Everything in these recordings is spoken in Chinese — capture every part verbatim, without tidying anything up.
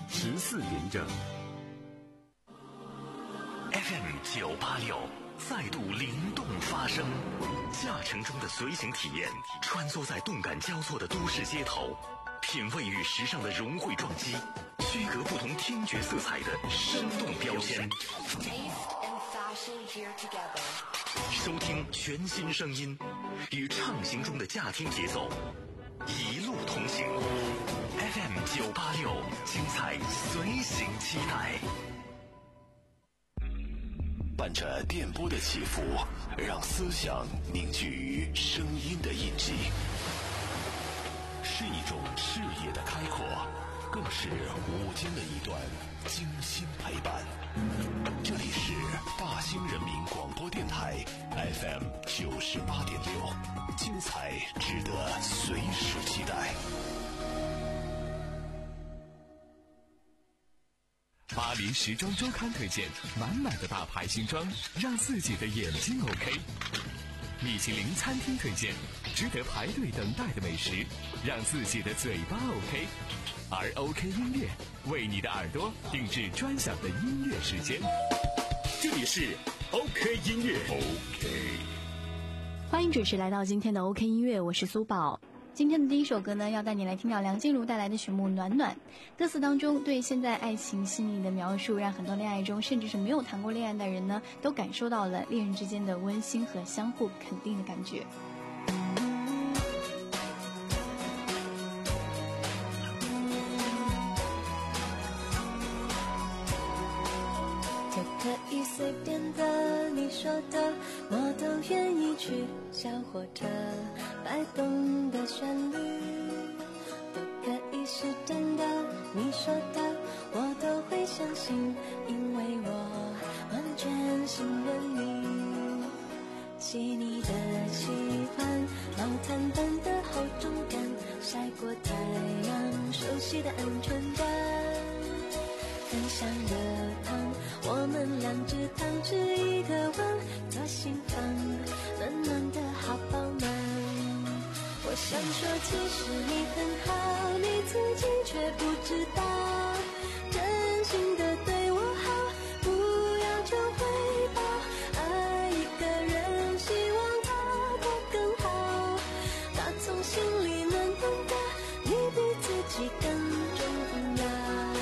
十四廉政。 F M 九八六再度灵动发声，驾乘中的随行体验，穿梭在动感交错的都市街头，品味与时尚的融汇撞击，区隔不同听觉色彩的生动标签。收听全新声音，与畅行中的驾听节奏，一路同行。F M 九八六，精彩随行期待。 伴着电波的起伏，让思想凝聚于声音的印记，是一种视野的开阔，更是午间的一段精心陪伴。这里是大兴人民广播电台 F M 九十八点六，精彩值得随时期待。 巴黎时装周刊推荐满满的大牌新装，让自己的眼睛 OK。米其林餐厅推荐值得排队等待的美食，让自己的嘴巴 OK。而 OK 音乐为你的耳朵定制专享的音乐时间。这里是 OK 音乐 OK。 欢迎准时来到今天的 OK 音乐，我是苏宝。今天的第一首歌呢，要带你来听到梁静茹带来的曲目《暖暖》。歌词当中对现在爱情细腻的描述，让很多恋爱中甚至是没有谈过恋爱的人呢，都感受到了恋人之间的温馨和相互肯定的感觉。 就可以随便的，你说的我都愿意去，小火车摆动的旋律都可以是真的，你说的我都会相信，因为我完全信任你。细腻的喜欢，毛毯般的厚重感，晒过太阳，熟悉的安全感，分享的糖，我们两只汤匙一个碗，左心房暖暖的好饱满。我想说其实你很好，你自己却不知道，真心的对我好，不要求回报，爱一个人希望他过更好，打从心里暖暖的，你比自己更重要。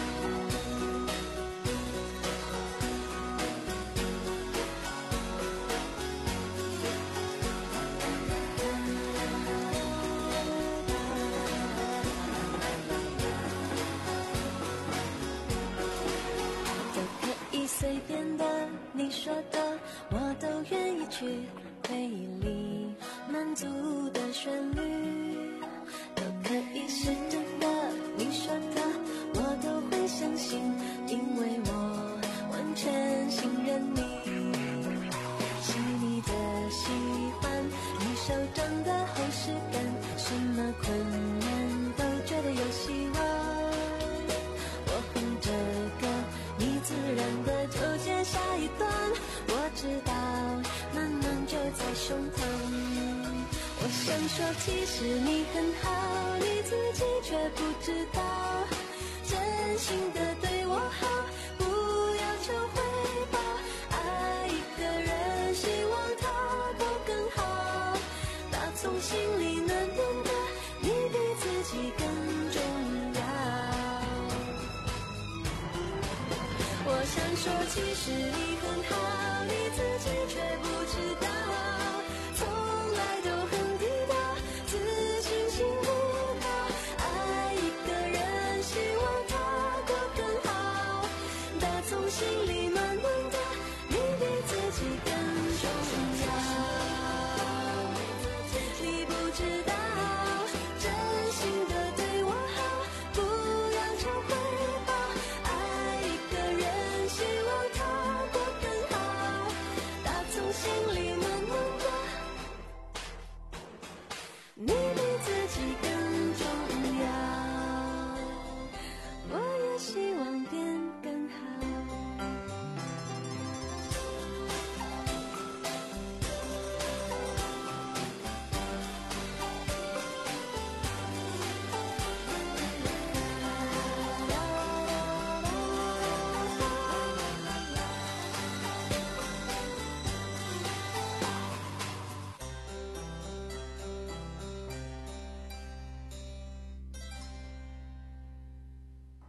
随便的，你说的我都愿意去，回忆里满足的旋律都可以是真的，你说的我都会相信，因为我完全信任你。细腻的喜欢，你手掌的厚实感，什么困难都觉得有希望。我哼着歌，你自然的就接下一段，我知道暖暖就在胸膛。我想说其实你很好，你自己却不知道，真心的对我好，不要求回报，爱一个人希望他过更好，打从心里暖暖的，你比自己更重要。我想说其实你很好，你自己却不知道，从来都很低调，自信心不高，爱一个人希望他过更好，打从心里暖暖的，你比自己更重要。你不知道，真心的对我好，不要求回报，爱一个人希望他过更好，打从心里暖暖的，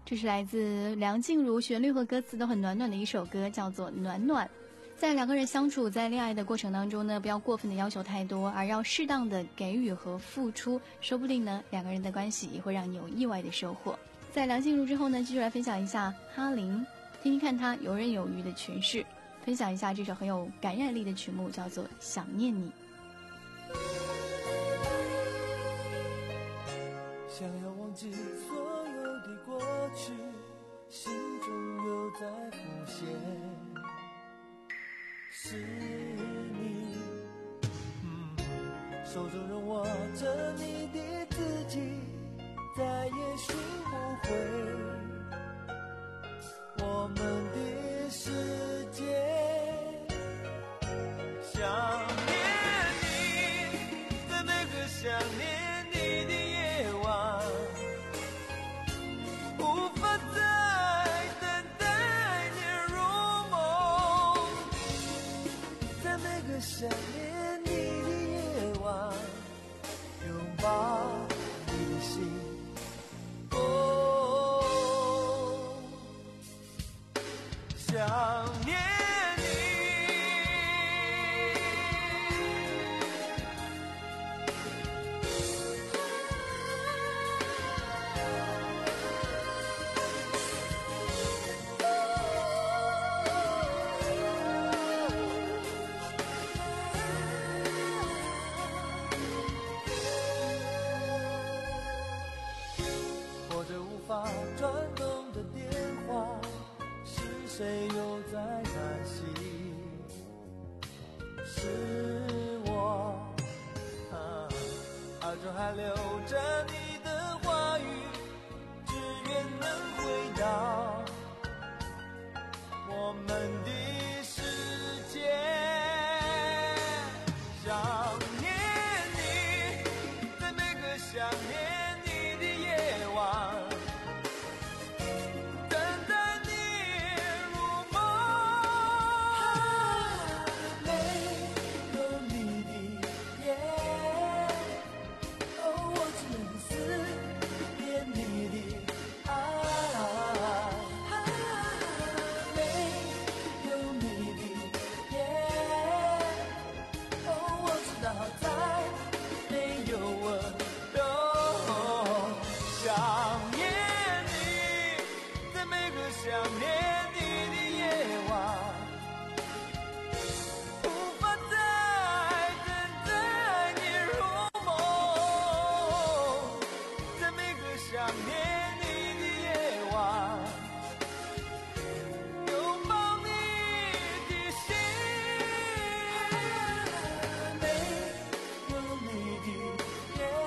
这是来自梁静茹，旋律和歌词都很暖暖的一首歌，叫做《暖暖》。在两个人相处，在恋爱的过程当中呢，不要过分的要求太多，而要适当的给予和付出，说不定呢，两个人的关系也会让你有意外的收获。在梁静茹之后呢，继续来分享一下哈林，听听看他游刃有余的诠释，分享一下这首很有感染力的曲目，叫做《想念你》。 想要忘记所有的过去，心中又在浮现，是你，嗯，手中仍握着你的字迹，再也寻不回我们的世界。想念你，在每个想念你的夜晚，无法再等待你入梦，在每个想念你的夜晚，拥抱你的心。哦，想念发转动的电话，是谁又在叹息？是我，啊，耳中还留着你的话语，只愿能回到我们的世界。想念你，在每个想念你的夜晚，想念你的夜晚，无法再等待你入梦，在每个想念你的夜晚，拥抱你的心，没有你的夜，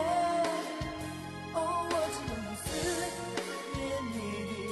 哦，我只能思念你的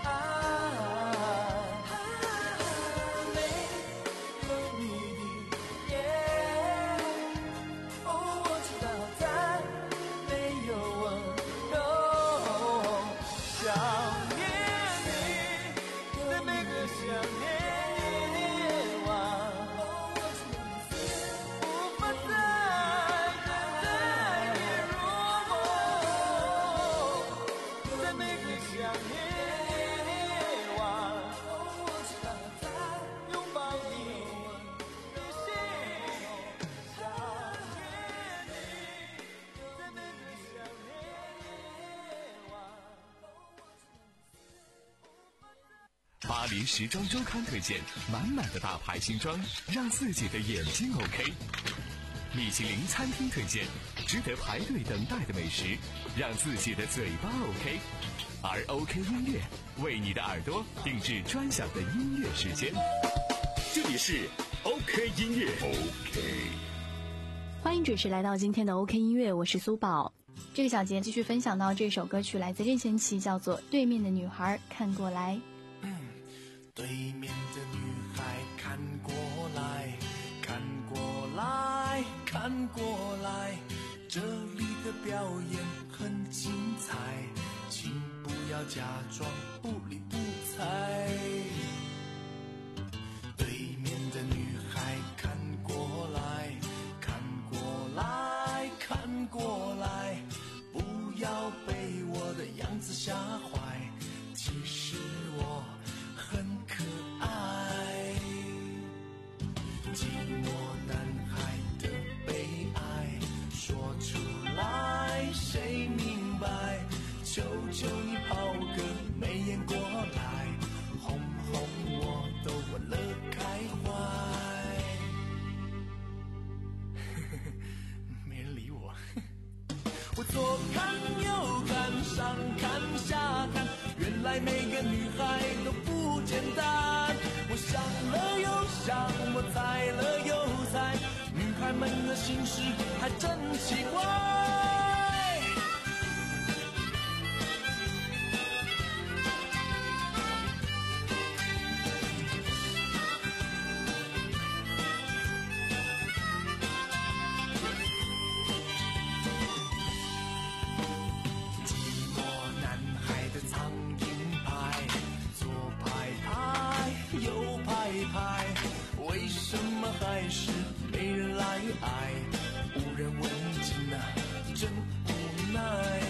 巴黎时装周刊推荐满满的大牌新装，让自己的眼睛 OK。米其林餐厅推荐值得排队等待的美食，让自己的嘴巴 OK。而 OK 音乐为你的耳朵定制专享的音乐时间。 这里是 OK 音乐 OK。 欢迎准时来到今天的 OK 音乐，我是苏宝。这个小节继续分享到这首歌曲来自任贤齐，叫做《对面的女孩看过来》。 对面的女孩看过来，看过来，看过来，这里的表演很精彩，请不要假装不理不睬。对面的女孩看过来，看过来，看过来，不要被我的样子吓坏。 其实我很可爱。寂寞男孩的悲哀说出来谁明白？求求你抛个媚眼过来，哄哄我都忘了开怀。没人理我。我左看右看上看下看，原来每个女孩都不简单。我想了又想，我猜了又猜，女孩们的心事还真奇怪。为什么还是没人来爱？无人问津啊，真无奈。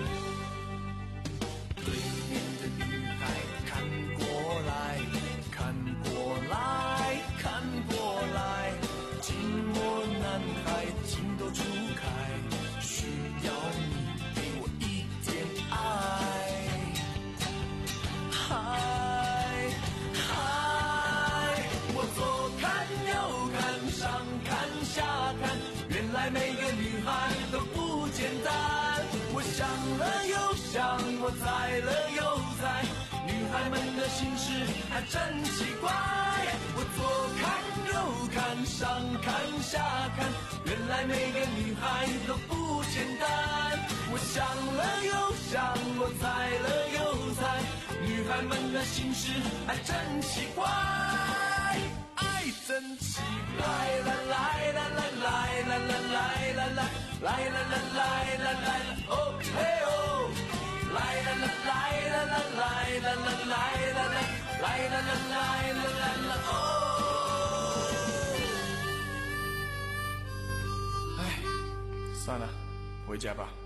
对面的女孩看过来，看过来，看过来，寂寞男孩情窦初开，需要你给我一点爱。嗨。每个女孩都不简单，我想了又想，我猜了又猜，女孩们的心事还真奇怪。我左看右看上看下看，原来每个女孩都不简单。我想了又想，我猜了又猜，女孩们的心事还真奇怪。爱真奇怪，啦啦啦啦啦啦啦啦啦啦来啦啦来啦来哦嘿哦，来啦啦来啦啦来啦啦来啦啦来啦啦来啦啦啦哦。哎，算了，回家吧。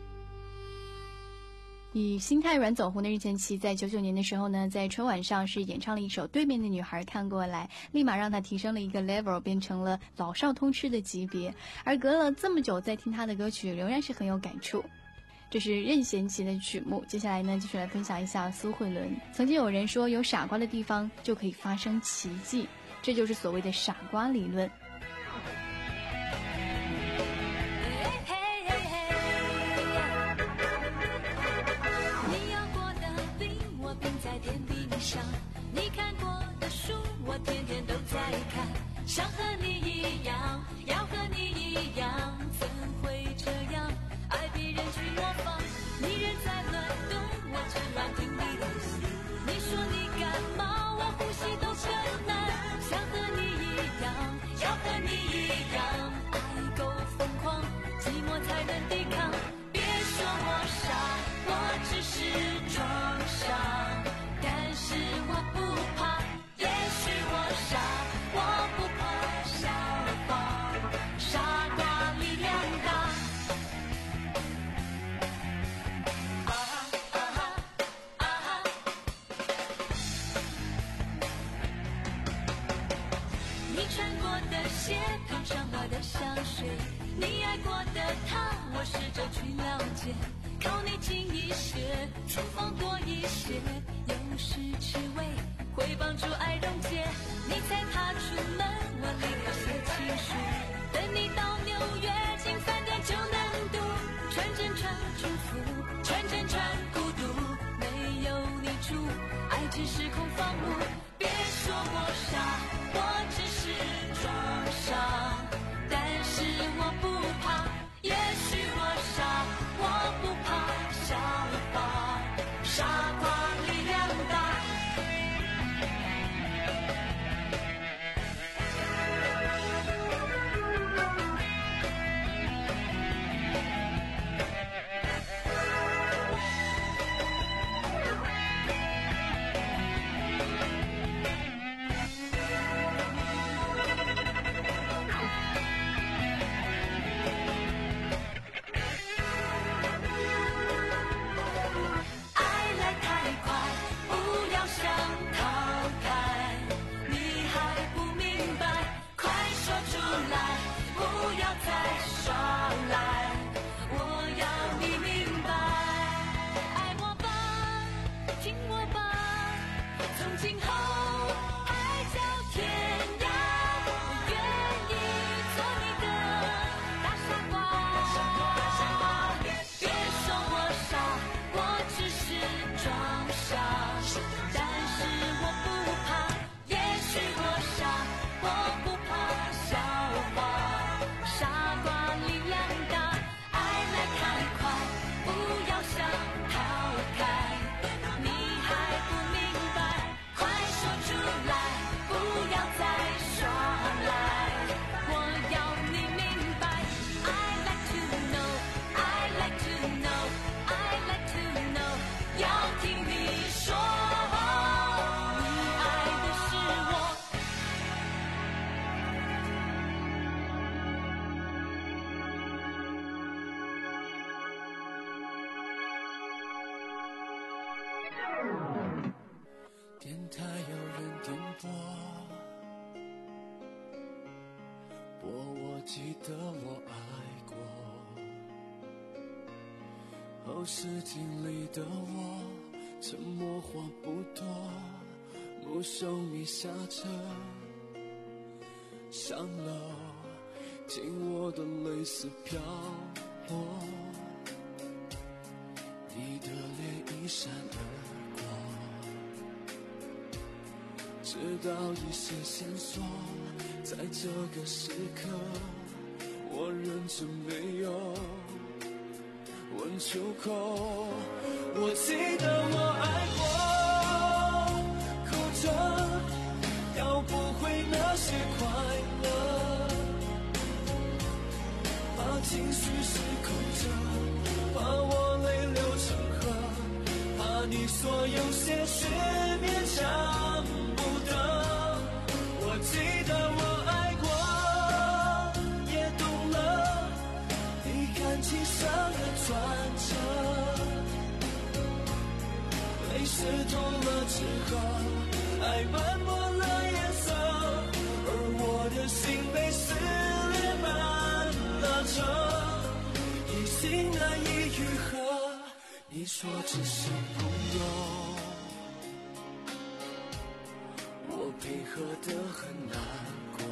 以心态软走红的任贤齐在九九年的时候呢，在春晚上是演唱了一首《对面的女孩看过来》，立马让他提升了一个 level， 变成了老少通吃的级别。而隔了这么久再听他的歌曲，仍然是很有感触。这是任贤齐的曲目。接下来呢，继续来分享一下苏慧伦。曾经有人说，有傻瓜的地方就可以发生奇迹，这就是所谓的傻瓜理论。 你看过的书我天天都在看，想和你一样，要和你一样，怎会这样爱别人去模仿？你人在乱动，我只乱听你的心。你说你感冒，我呼吸都困难，想和你一样，要和你一样，爱够疯狂，寂寞才能抵抗。别说我傻，我只是装傻，但是我不怕，也许我傻，我不怕笑话，傻瓜力量大。啊哈啊哈啊哈，你穿过的鞋，碰上我的香水，你爱过的他，我试着去了解，靠你近一些，厨房多一些，有时吃味会帮助爱溶解。你才踏出门，我立刻写情书，等你到纽约，进饭店就能读，穿针穿祝福，穿针穿孤独，没有你住，爱只是空房屋。别说我傻，我只是装傻，但是我不怕，也许我傻，我不怕笑话，傻瓜力量大。 从今后海角天涯，我愿意做你的大傻瓜。别说我傻，我只是装傻，但是我不怕，也许我傻，我不怕笑话。傻瓜力量大，爱来太快，不要想逃开。你还不明白，快说出来，不要再耍赖。我要你明白 I like to know I like to know I like to know 要听你说你爱的是我。 电台有人点播，播我记得我爱过。后视镜里的我，沉默话不多，目送你下车上楼，听我的泪丝飘落，你的脸一闪而过。知道一些线索，在这个时刻，我忍着没有问出口。我记得我爱过，哭着要不回那些快乐，怕情绪失控着，怕我泪流成河，怕你所有些许勉强不得。我记得我爱过，也懂了你感情上的转折，泪湿透了之后，爱斑驳了颜色，而我的心被撕裂般拉扯，一心难以愈合。你说只是朋友，我配合得很难过，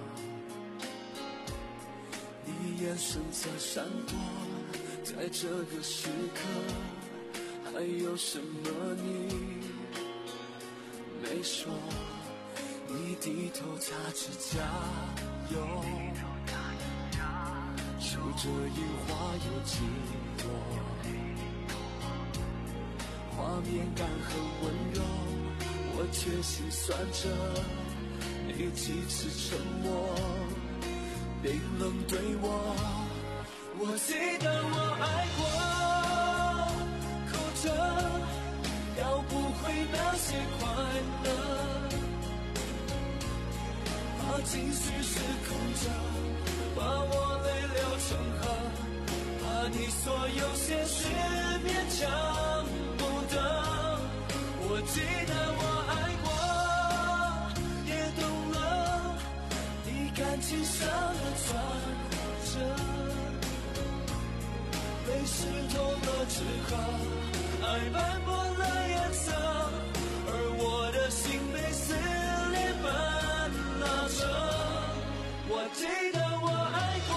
你眼神在闪躲，在这个时刻，还有什么你没说？你低头擦指甲油，数着樱花有几朵，画面感很温柔，我却心酸着你几次沉默，冰冷对我。我记得我爱过，哭着要不回那些快乐，怕情绪失控着，把我泪流成河，怕你所有些许勉强不得。我记得我爱过，也懂了你感情上的转折，泪湿透了之后，爱斑驳了颜色，而我的心被撕裂般拉扯。我记得我爱过，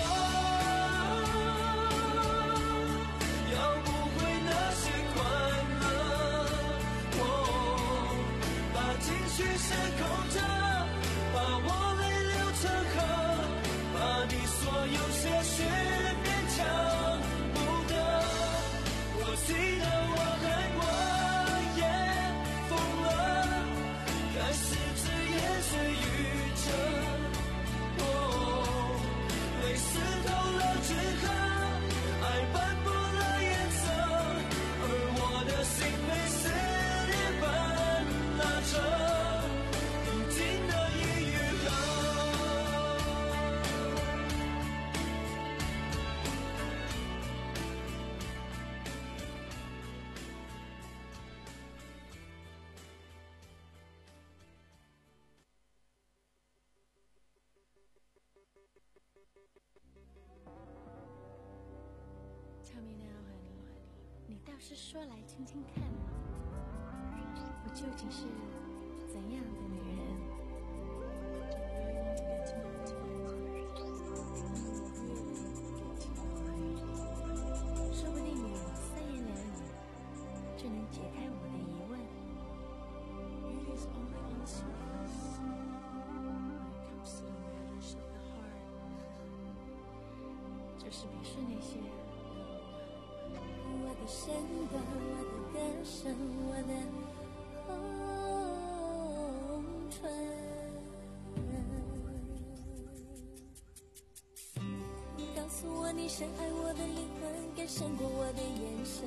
要不回那些快乐，哦，把情绪失控着，把我泪流成河，把你所有些许勉强不得。我记得我爱过，也疯了，该是只言碎语着。泪湿透了之后，爱斑驳了颜色，而我的心被撕裂般拉扯，不经得已愈 Tell me now, honey， 你倒是说来听听看，我究竟是就是鄙视那些人。 我的身段，我的歌声，我的红唇，告诉我你深爱我的灵魂，更胜过我的眼神。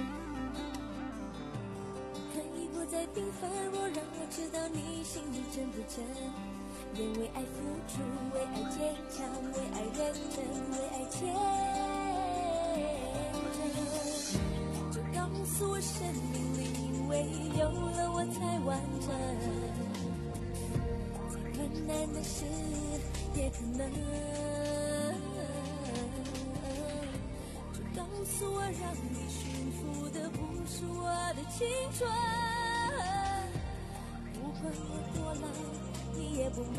可以不再缤纷，若让我知道你心里真不真。愿为爱付出，为爱坚强，为爱认真，为爱虔诚。就告诉我生命里，因为有了我才完整。再困难的事也可能。就告诉我，让你驯服的不是我的青春。不管我多老，你也不闷。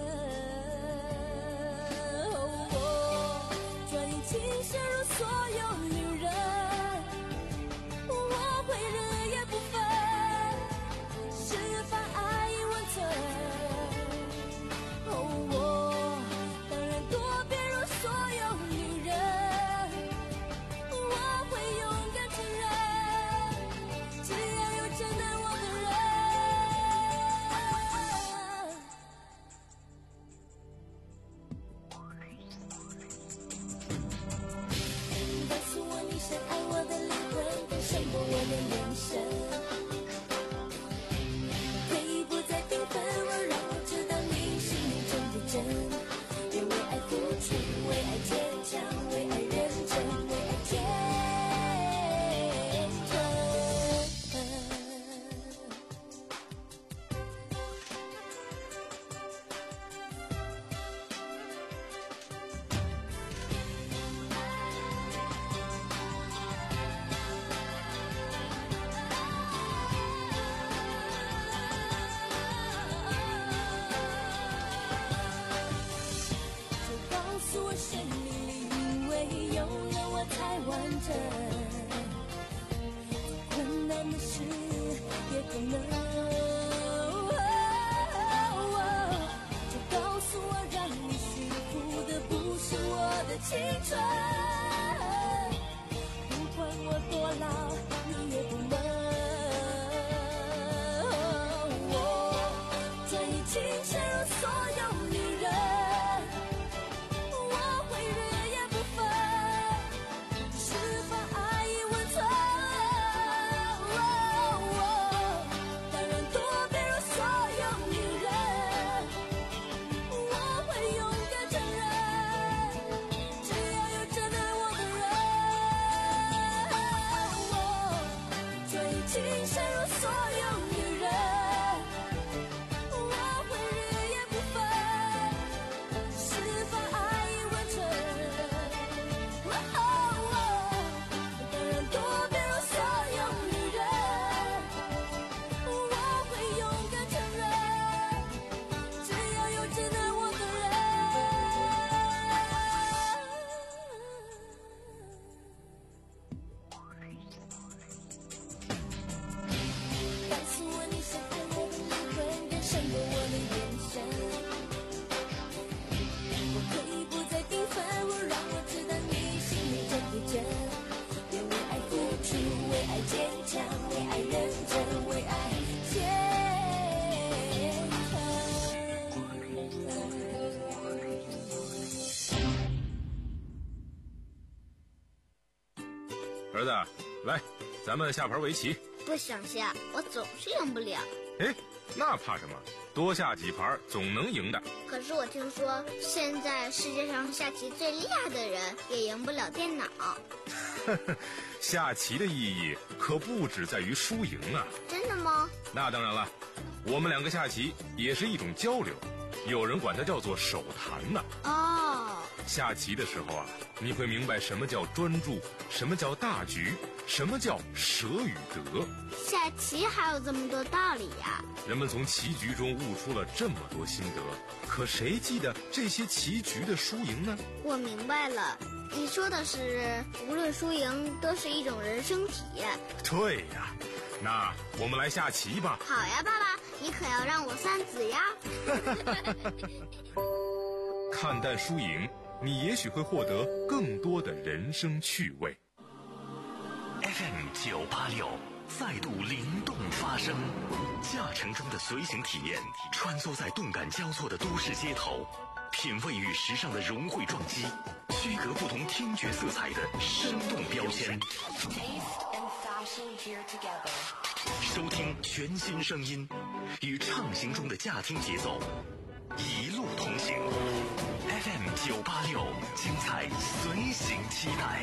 哦，专一情深入所有女人，我会日夜不分，释放爱意温存。哦，我当然多变如所有女人，我会勇敢承认，只要有真爱我的人。告诉我你深爱我的灵魂，更胜过我的眼神。可以不再缤纷，我让我知道你心里真不真。愿为爱付出，为爱坚强，为爱认真，为爱虔诚。就告诉我生命里，因为有了我才完整。困难的事也可能。就告诉我，让你驯服的不是我的青春。不管我多老，你也不能。专一情深入所有女人，我会日夜不分，释放爱意温存。当然多变如所有女人，我会勇敢承认，只要有真爱我的人。专一情深入所有女人，我会日夜不分，释放爱意温存。当然多变如所有女人，我会勇敢承认，只要有真爱我的人。告诉我你深爱我的灵魂，更胜过我的眼神。我可以不再缤纷，我让我知道你心里真不真。愿为爱付出，为爱坚强，为爱认真，为爱虔诚。 儿子，来，咱们下盘围棋。 不想下，我总是赢不了。 哎，那怕什么？多下几盘总能赢的。 可是我听说，现在世界上下棋最厉害的人也赢不了电脑。 下棋的意义可不只在于输赢啊。 真的吗？ 那当然了，我们两个下棋也是一种交流，有人管它叫做手谈呢。 哦， 下棋的时候啊，你会明白什么叫专注，什么叫大局，什么叫舍与得。 下棋还有这么多道理呀！ 人们从棋局中悟出了这么多心得，可谁记得这些棋局的输赢呢？ 我明白了，你说的是无论输赢都是一种人生体验。 对呀，那我们来下棋吧。 好呀，爸爸，你可要让我三子呀。 看淡输赢， 你也许会获得更多的人生趣味。 F M 九八六再度灵动发声，驾乘中的随行体验，穿梭在动感交错的都市街头，品味与时尚的融汇撞击，区隔不同听觉色彩的生动标签。收听全新声音，与畅行中的驾听节奏，一路同行。F M 九八六，精彩随行期待。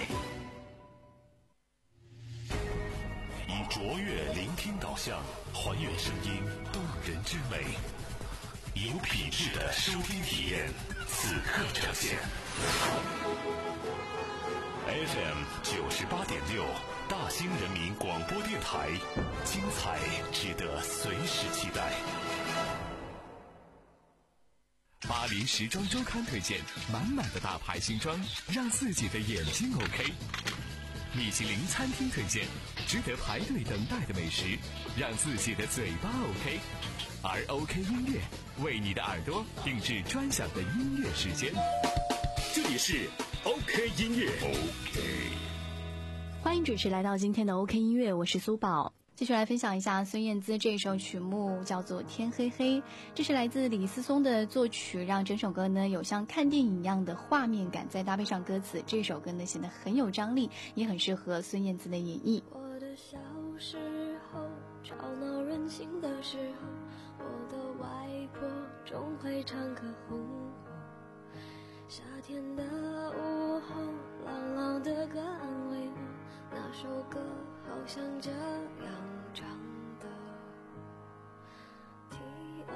以卓越聆听导向，还原声音动人之美，有品质的收听体验，此刻呈现。F M 九十八点六，大兴人民广播电台，精彩值得随时期待。 巴黎时装周刊推荐满满的大牌新装，让自己的眼睛 OK。米其林餐厅推荐值得排队等待的美食，让自己的嘴巴 OK。而 OK 音乐为你的耳朵定制专享的音乐时间。这里是 OK 音乐 OK。 欢迎准时来到今天的 OK 音乐，我是苏宝。继续来分享一下孙燕姿这首曲目，叫做《天黑黑》，这是来自李思松的作曲，让整首歌呢有像看电影一样的画面感，再搭配上歌词，这首歌呢显得很有张力，也很适合孙燕姿的演绎。 我的小时候，吵闹任性的时候，我的外婆总会唱歌哄我，夏天的午后，朗朗的歌安慰我，那首歌好像这样唱的。天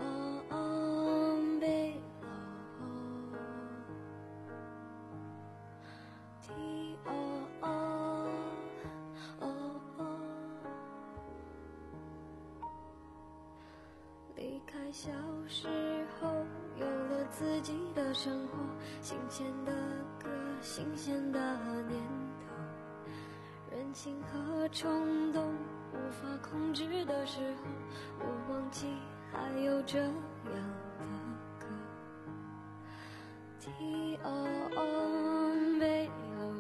黑咯，天离开小时候，有了自己的生活，新鲜的歌，新鲜的念头，任性和冲动无法控制的时候，我忘记还有这样的歌。天黑咯，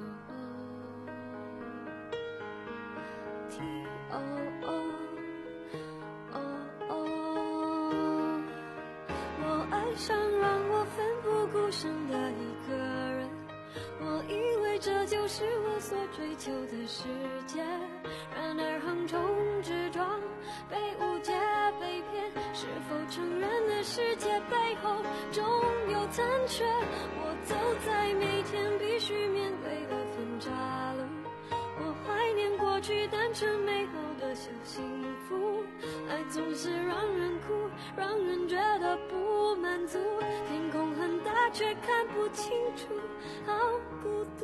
天我爱上让我奋不顾身的一个人，我以为这就是我所追求的世界，然而横冲直撞，被误解被骗，是否成人的世界背后总有残缺，我走在每天必须面对的分岔路，我怀念过去单纯美好的小幸福，爱总是让人哭，让人觉得不满足，天空很大却看不清楚，好孤独。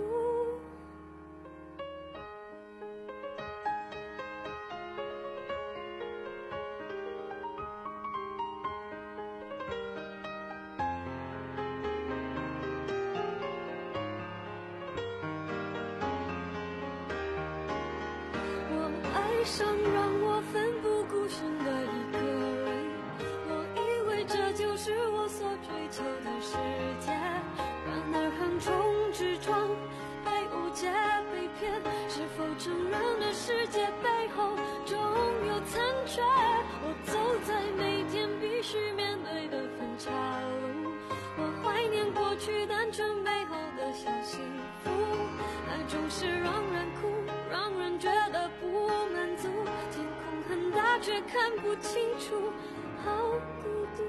爱上让我奋不顾身的一个人，我以为这就是我所追求的世界，然而横冲直撞，被误解被骗，是否成人的世界背后总有残缺，我走在每天必须面对的分岔路，我怀念过去单纯美好的小幸福，爱总是让人哭，让人觉得不满足，天空很大却看不清楚，好孤独。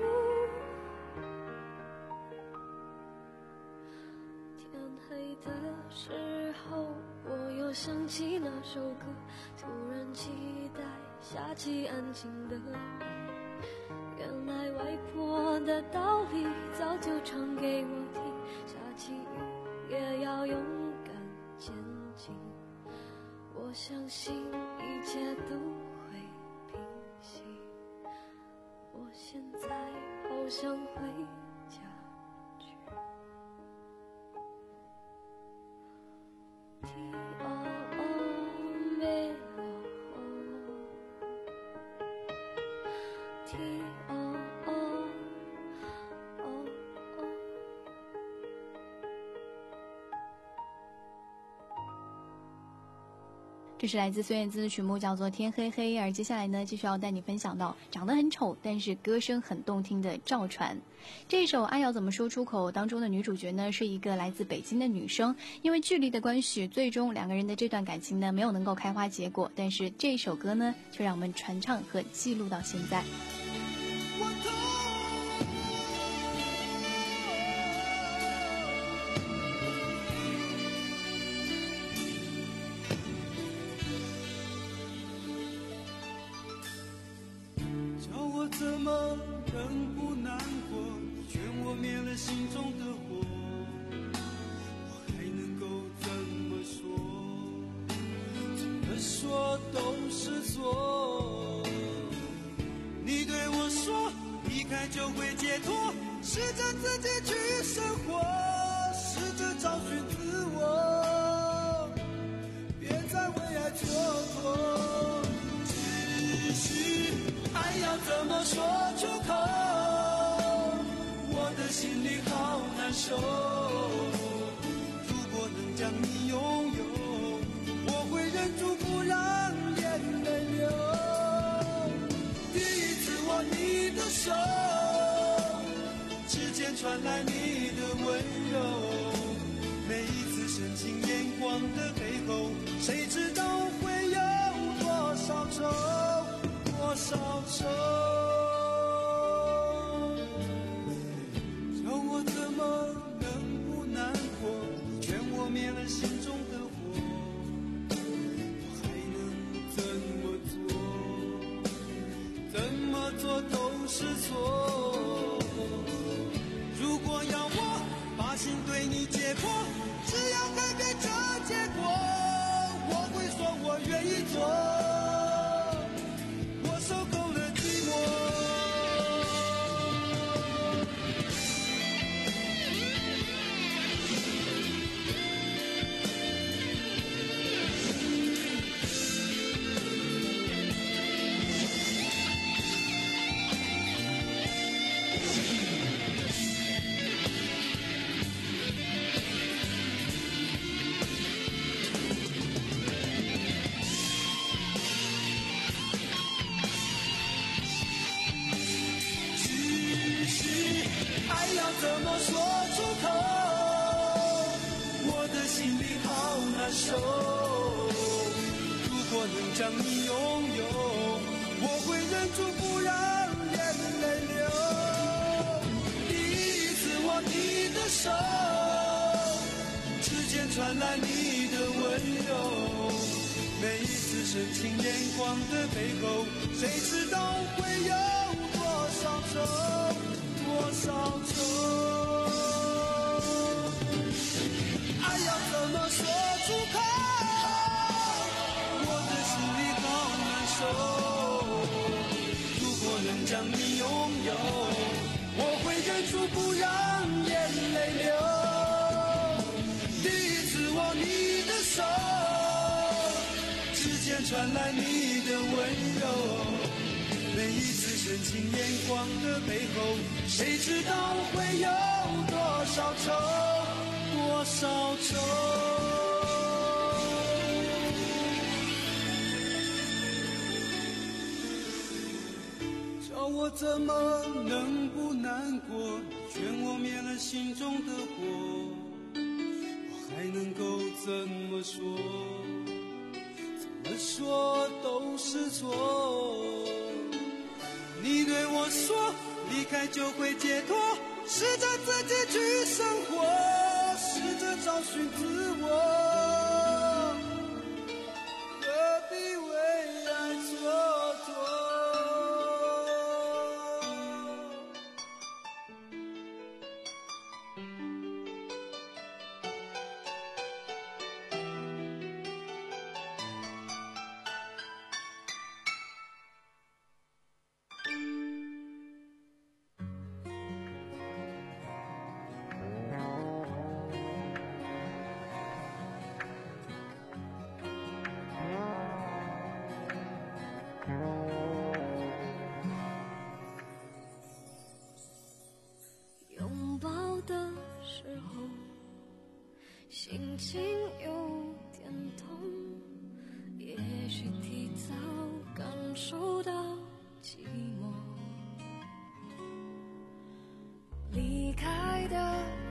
天黑的时候，我又想起那首歌，突然期待下起安静的雨，原来外婆的道理早就唱给我听，下起雨也要勇敢前进，我相信一切都会平息，我现在好想回家去。天黑咯，天黑这是来自孙燕姿的曲目，叫做《天黑黑》。而接下来呢，继续要带你分享到长得很丑，但是歌声很动听的赵传。这一首《爱要怎么说出口》当中的女主角呢，是一个来自北京的女生。因为距离的关系，最终两个人的这段感情呢，没有能够开花结果。但是这一首歌呢，却让我们传唱和记录到现在。 怎么能不难过？劝我灭了心中的火，我还能够怎么说？怎么说都是错。你对我说离开就会解脱，试着自己去生活，试着找寻自我，别再为爱蹉跎。只是爱要怎么说出口？我的心里好难受。如果能将你拥有，我会忍住不让眼泪流。第一次握你的手，指尖传来你的温柔。每一次深情眼光的背后，谁知道会有多少愁？多少愁，叫我怎么能不难过？劝我灭了心中的火，我还能怎么做？怎么做都是错。如果要我把心对你解剖，只要改变这结果，我会说我愿意做。怎么说出口？我的心里好难受。如果能将你拥有，我会忍住不让眼泪流。第一次握你的手，指尖传来你的温柔。每一次深情眼光的背后，谁知道会有多少愁？多少愁，爱要怎么说出口？我的心里好难受。如果能将你拥有，我会忍住不让眼泪流。第一次握你的手，指尖传来你的温柔。每一次深情眼光的背后，谁知道会有多少愁，多少愁。叫我怎么能不难过？劝我灭了心中的火，我还能够怎么说？怎么说都是错。你对我说离开就会解脱，试着自己去生活，试着找寻自我，何必为爱蹉跎？ 心情有点痛，也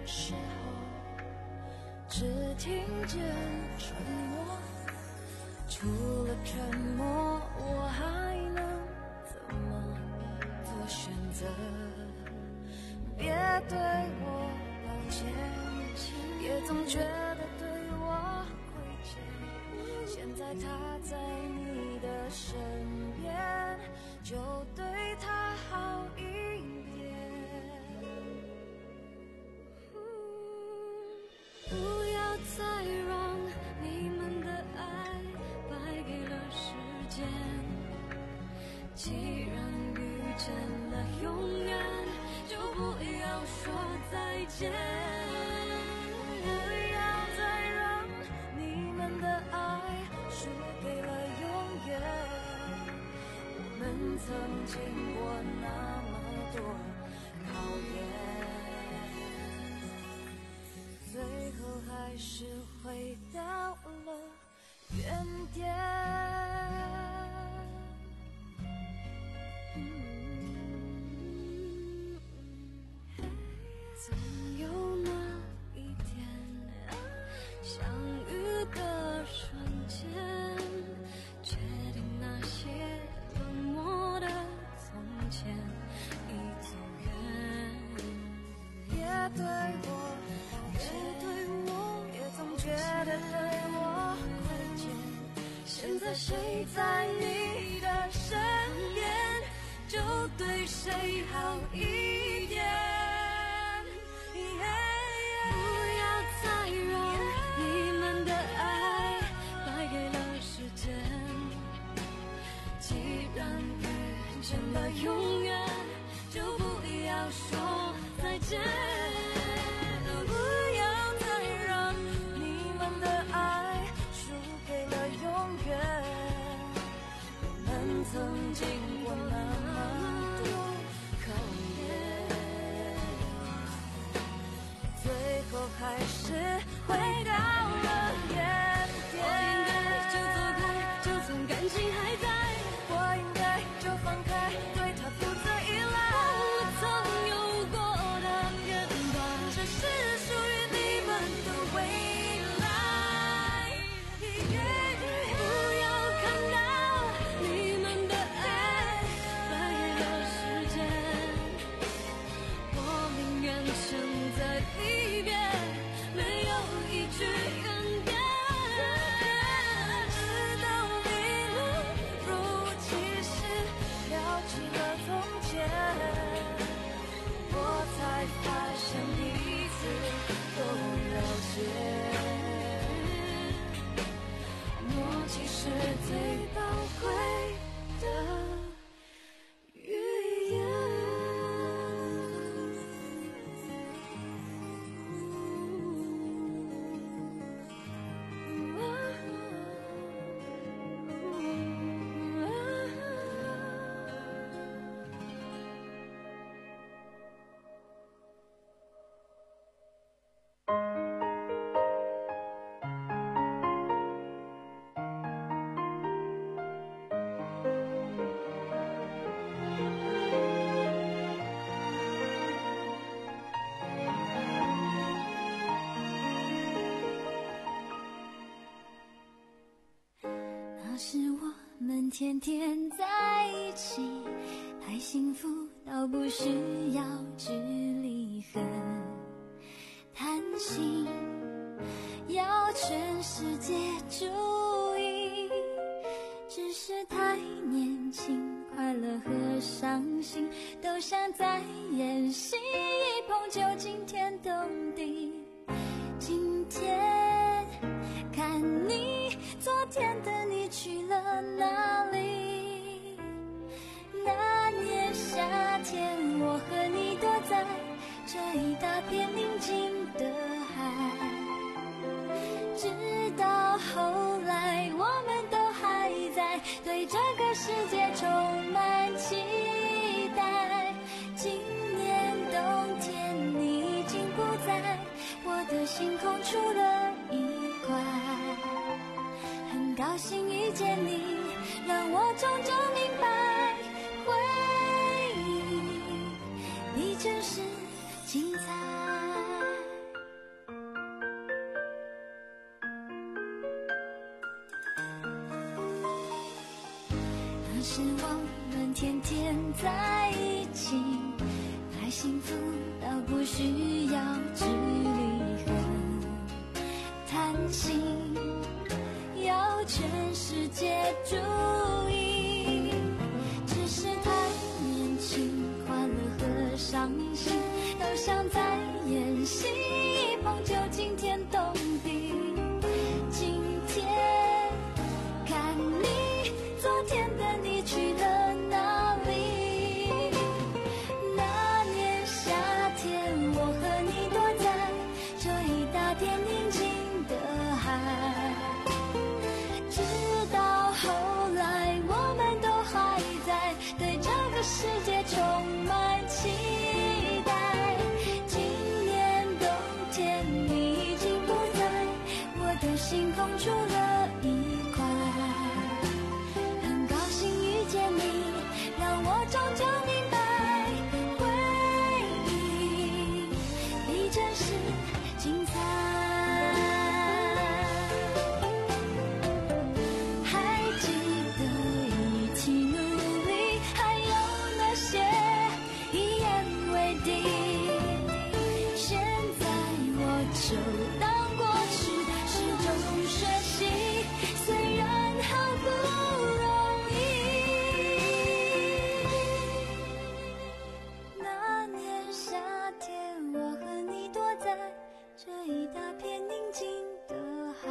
时候，只听见沉默。除了沉默，我还能怎么做选择？别对我抱歉，也总觉得对我亏欠。现在他在你的身边，就对他好一点。不要再让你们的爱败给了时间，既然遇见了永远，就不要说再见。不要再让你们的爱输给了永远，我们曾经过那么多考验，最后还是回到了原点。总有那一天，相遇的瞬间，决定那些冷漠的从前已走远。别对我抱歉，对我也总觉得对我亏欠。现在谁在你的身边，就对谁好一点。永远就不要说再见，不要再让你们的爱输给了永远。我们曾经过那么多考验，最后还是回到了原点。我应该就走开，就算感情还在，我应该就放开，对他不再依赖。我曾有过的片段，这是属于你们的未来。不要看到你们的爱败给了时间，我宁愿沉在里边，没有一句怨言。直到你们如其时聊起了从前，我才发现彼此都了解，默契是最宝贵的语言。那时我们天天在一起，太幸福到不需要距离和贪心，要全世界注意，只是太年轻，快乐和伤心都像在演戏，一碰就惊天动地。今天看你，昨天的你去了哪里？那年夏天，我和你躲在这一大片宁静的海，直到后来我们都还在对这个世界充满期待。今年冬天你已经不在我的星空出了一块，很高兴遇见你，让我终究明白，回忆你真是精彩。 是我们天天在一起，太幸福到不需要距离和贪心，要全世界注意。只是太年轻，快乐和伤心都像在演戏，碰就惊天动地。今天看你，昨天的你去了哪里？那年夏天，我和你躲在这一大片宁静的海，直到后来我们都还在对这个世界充满期待。今年冬天你已经不在我的心空出了一块，很高兴遇见你，让我终究明白，回忆比真实精彩。还记得一起努力，还有那些一言为定，现在我就当过去，是种学习，虽然好不容易。那年夏天，我和你躲在这一大片宁静的海，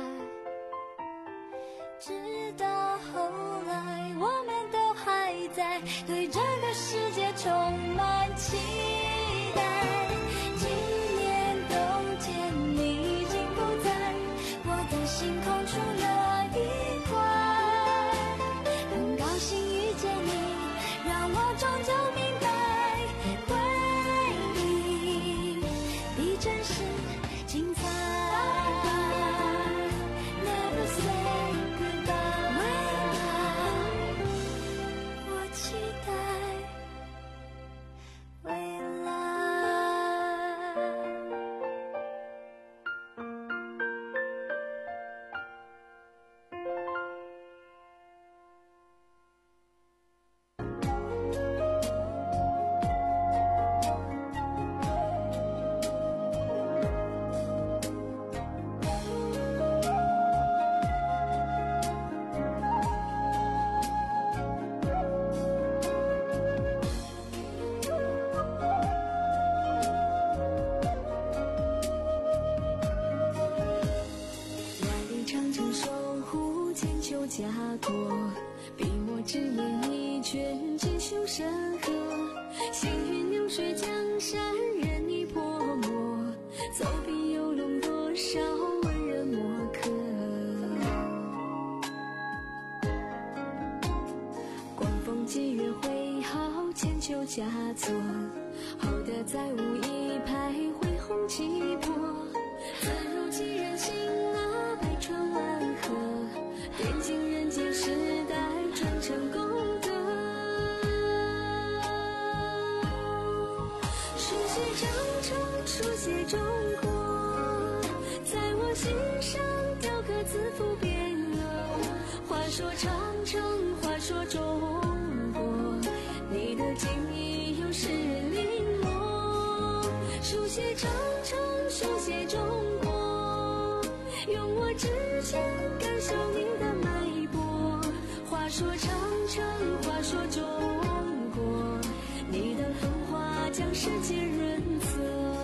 直到后来我们都还在对这个世界充满期待。今年冬天你已经不在我的心空出了一块，很高兴遇见你，让我终究明白，回忆比真实精彩。Never say goodbye， 我期待未来。万里长城守护千秋家国，笔墨纸砚一卷锦绣山河，行云流水江山任你泼墨，走笔游龙多少文人墨客。光风霁月挥毫千秋佳作，后代再无一派恢宏气魄，自如其人心啊，百川万河，奠尽人间时代传承功德。书写长城，书写中国，在我心上雕刻字符匾额。话说长城，话说中国，你的情谊有世人临摹。书写长城，书写中国，用我之前感受你的脉搏。话说长城，话说中国，你的风华将世界润泽。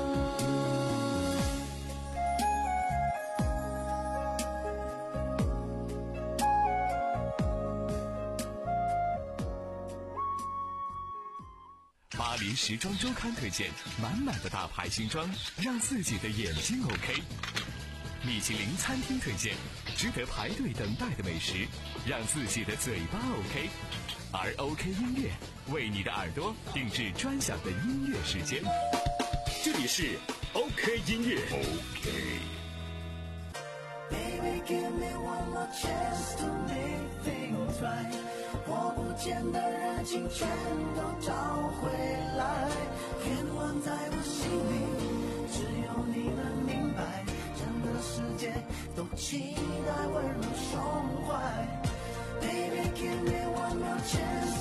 巴黎时装周刊推荐满满的大牌新装，让自己的眼睛 OK。米其林餐厅推荐值得排队等待的美食，让自己的嘴巴 OK。而 OK 音乐为你的耳朵定制专享的音乐时间。这里是 OK 音乐。OK。 Baby, give me one more chance to make things right。我不见的热情全都找回来，愿望在我心里，只有你能明白，整个世界都期待温柔胸怀。Baby, give me one more chance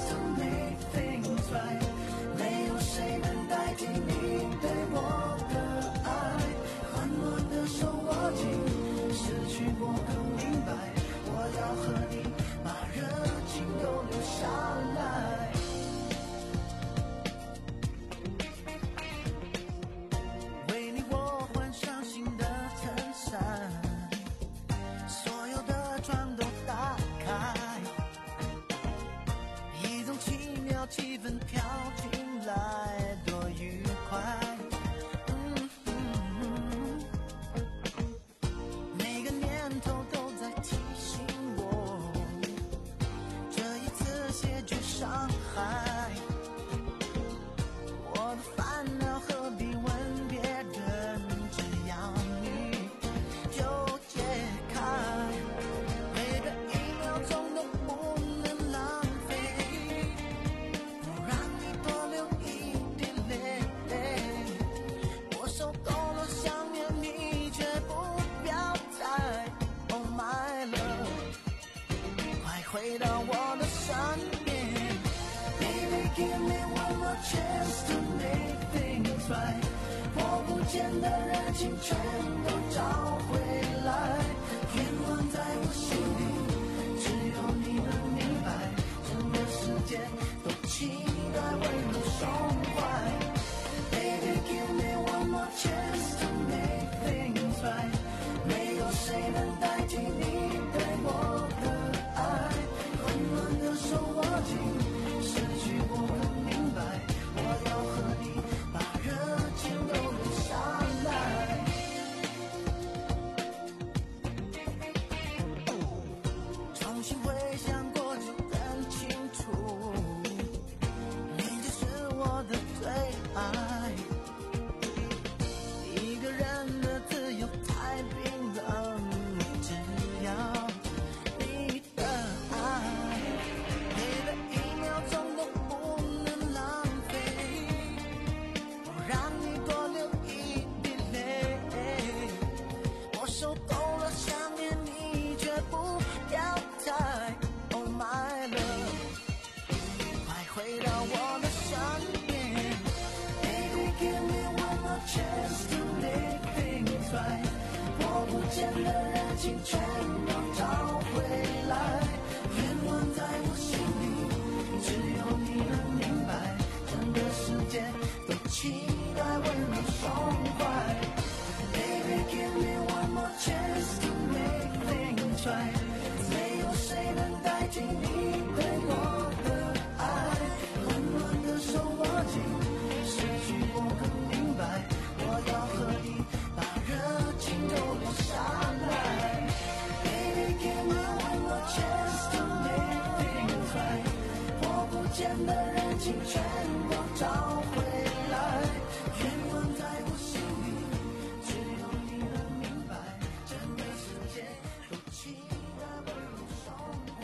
情全都找回来。愿望在我心里，只有你能明白，整个世界都期待温柔爽快。Baby give me one more chance to make things right， 没有谁能代替你对我的爱，温暖的手握紧，失去我很明白，我要和你把热情都留下来。重新回想过就更清楚，你就是我的最爱。一个人的自由太冰冷，只要你的爱，每的一秒钟都不能浪费，我让你多流一滴泪。我受够了想念你，却不要再 Oh my love， 快回到我的身边。Baby give me one more chance to make things right， 我不见的热情全都找回来。愿望在我心里，只有你能明白，整个世界都期待温柔爽快。Baby give me one more chance to make things right， 没有谁能代替你对我的爱，温暖的手握紧，失去我更明白，我要和你把热情都留下来。Baby give me one more chance to make things right， 我不见的热情全都找回来。愿望在我心里，只有你能明白，整个世界都期待温柔爽快。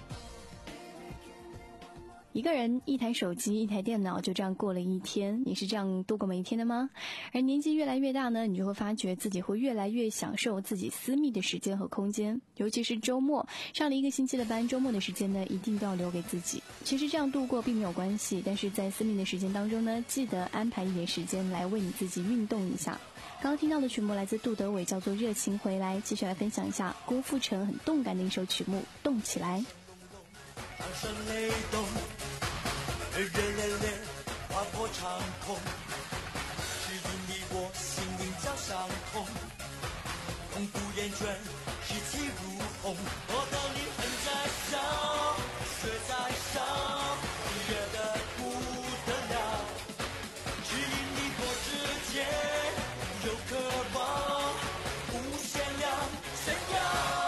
一个人一台手机一台电脑就这样过了一天，你是这样度过每一天的吗？而年纪越来越大呢，你就会发觉自己会越来越享受自己私密的时间和空间，尤其是周末，上了一个星期的班，周末的时间呢一定都要留给自己。其实这样度过并没有关系，但是在私密的时间当中呢，记得安排一点时间来为你自己运动一下。刚刚听到的曲目来自杜德伟，叫做《热情回来》，继续来分享一下郭富城很动感的一首曲目《动起来》。 掌声雷动，热烈烈划破长空，指引你我心灵交相通，痛不厌倦，士气如虹，我的灵魂在烧，血在烧，热得不得了，指引你我之间有渴望，无限量炫耀。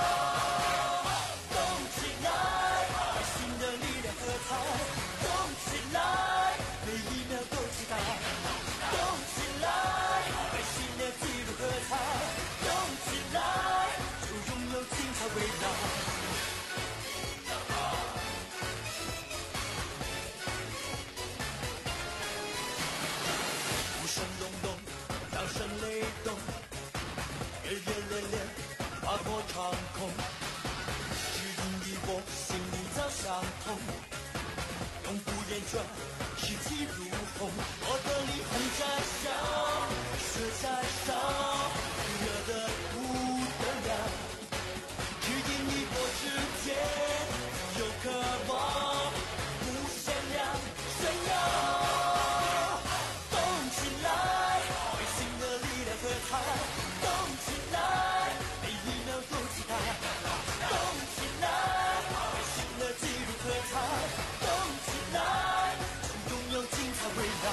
无声隆隆，掌声雷动，热热烈烈划破长空，指引你我心里早相通，永不厌倦，士气如虹，我的灵魂在烧，血在烧，热得不得了，指引你我之间有渴望，无限量炫耀。动起来，内心的力量喝彩，动起来，每一秒都期待，动起来，内心的记录喝彩，动起来，就拥有精彩围绕。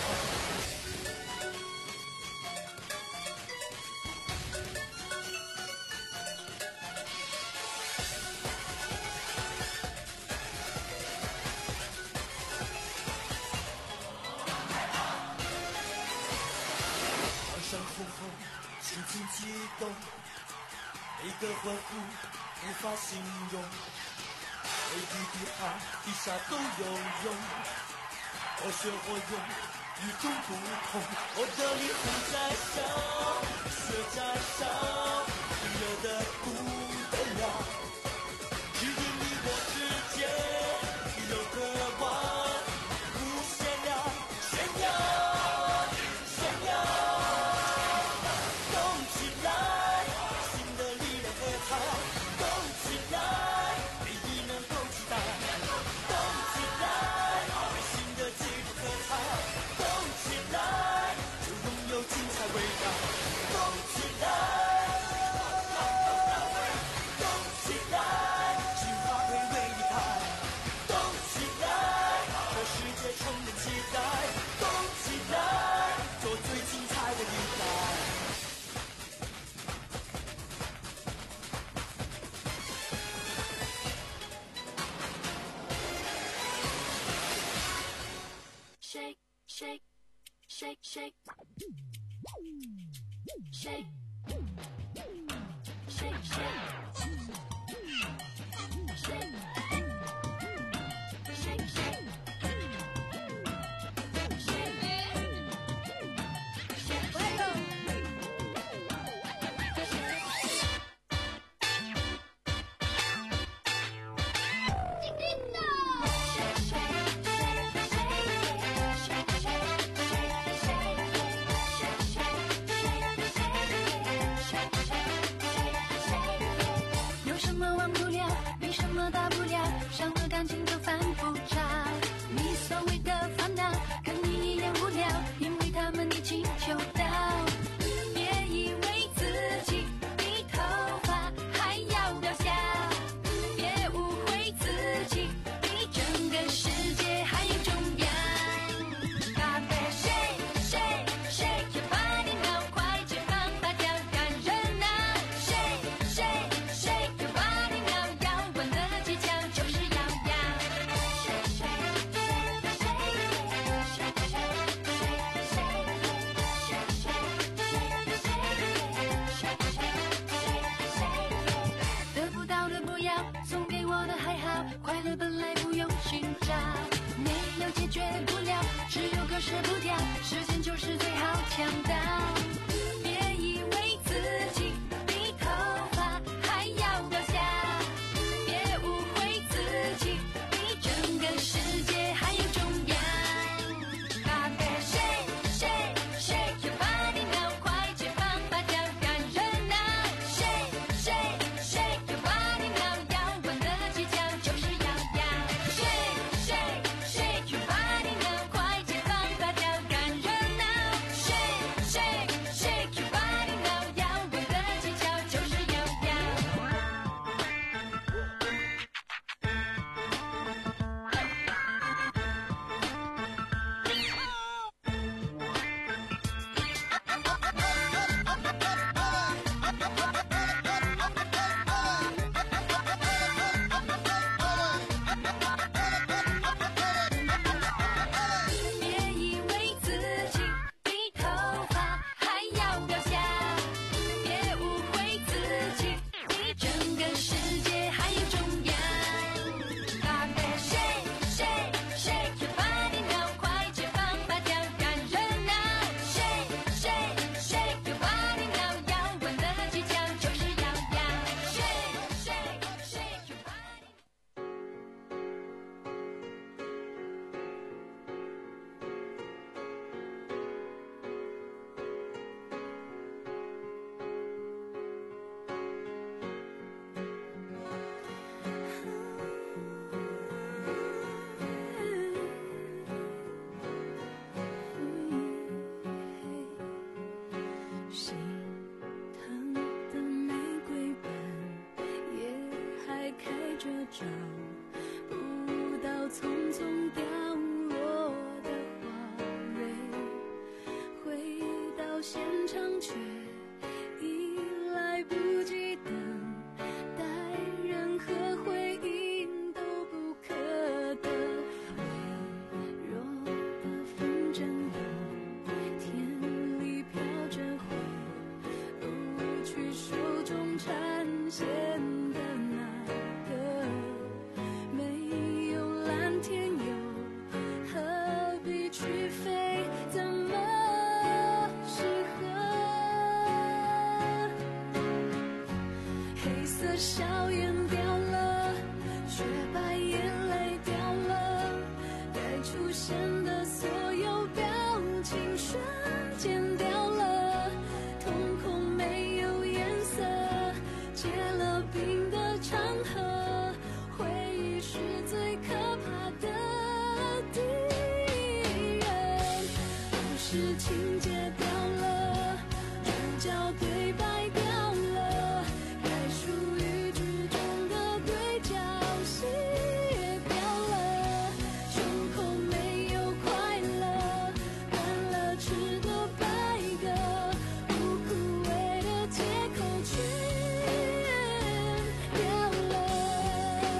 声轰轰，心情激动，每个欢呼无法形容，每一滴汗滴下都有用，我血我勇，与众不同，我的灵魂在烧，血在烧，热得不得了，指引你我之间有渴望，无限量炫耀，炫耀。动 shake, shake, shake, shake, shake, shake, shake, shake.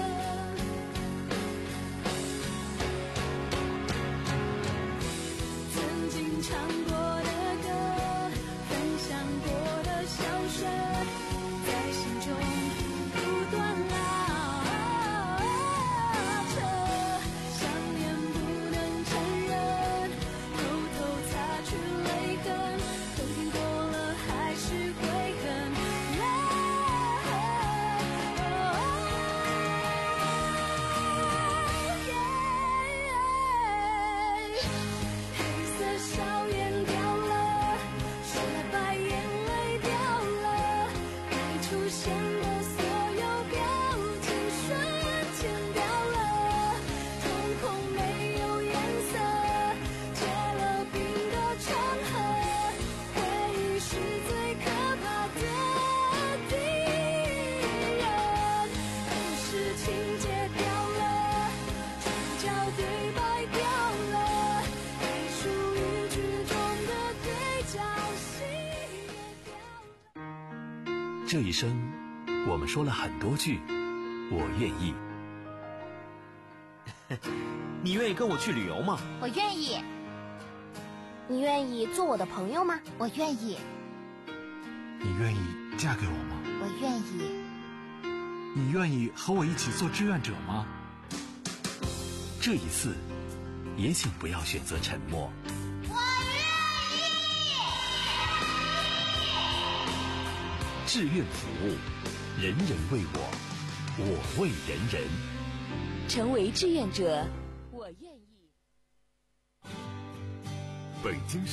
在唱过的歌，分享过的笑声，在心中不断拉扯，想念不能承认，偷偷擦去泪痕，冬天过了还是会很冷。黑色笑颜掉了，雪白眼泪掉了，该出现的所有表情瞬间掉了，瞳孔没有颜色，结了冰的长河，回忆是最可怕的敌人。故事情节掉了，主角对白掉了，该属于剧中的对角戏也掉了。 这一生，我们说了很多句“我愿意”。 你愿意跟我去旅游吗？ 我愿意。 你愿意做我的朋友吗？ 我愿意。 你愿意嫁给我吗？ 我愿意。 你愿意和我一起做志愿者吗？ 这一次，也请不要选择沉默。 我愿意。 志愿服务，人人为我，我为人人。 成为志愿者，我愿意。 北京